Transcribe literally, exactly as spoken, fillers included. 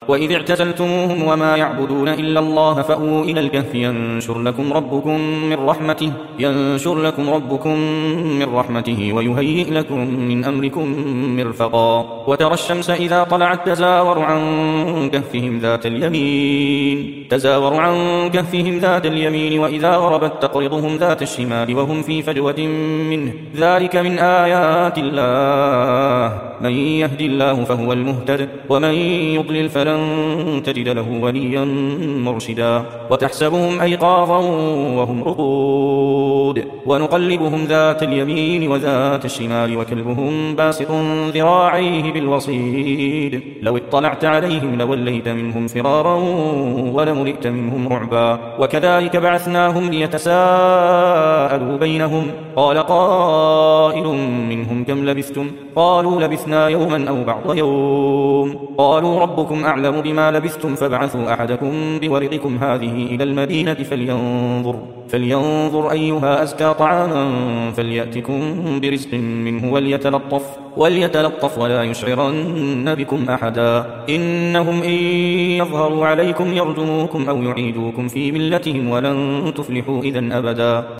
وإذ اعتزلتموهم وما يعبدون إلا الله فأووا إلى الكهف ينشر لكم ربكم من رحمته ينشر لكم ربكم من رحمته ويهيئ لكم من أمركم مرفقا وترى الشمس إذا طلعت تزاور عن كهفهم ذات اليمين تزاور عن كهفهم ذات اليمين وإذا غربت تقرضهم ذات الشمال وهم في فجوة منه ذلك من آيات الله من يهدي الله فهو المهتد ومن يضلل فلن تجد له وليا مرشدا وتحسبهم أيقاظا وهم رقود ونقلبهم ذات اليمين وذات الشمال وكلبهم باسط ذراعيه بالوصيد لو اطلعت عليهم لوليت منهم فرارا ولملئت منهم رعبا وكذلك بعثناهم ليتساءلوا بينهم قال قائل منهم كم لبثتم قالوا لبثنا يوما أو بعض يوم قالوا ربكم أعلم بما لبثتم فابعثوا أحدكم بورقكم هذه إلى المدينة فلينظر, فلينظر أيها أزكى طعاما فليأتكم برزق منه وليتلطف, وليتلطف ولا يشعرن بكم أحدا إنهم إن يظهروا عليكم يرجموكم أو يعيدوكم في ملتهم ولن تفلحوا إذن أبدا.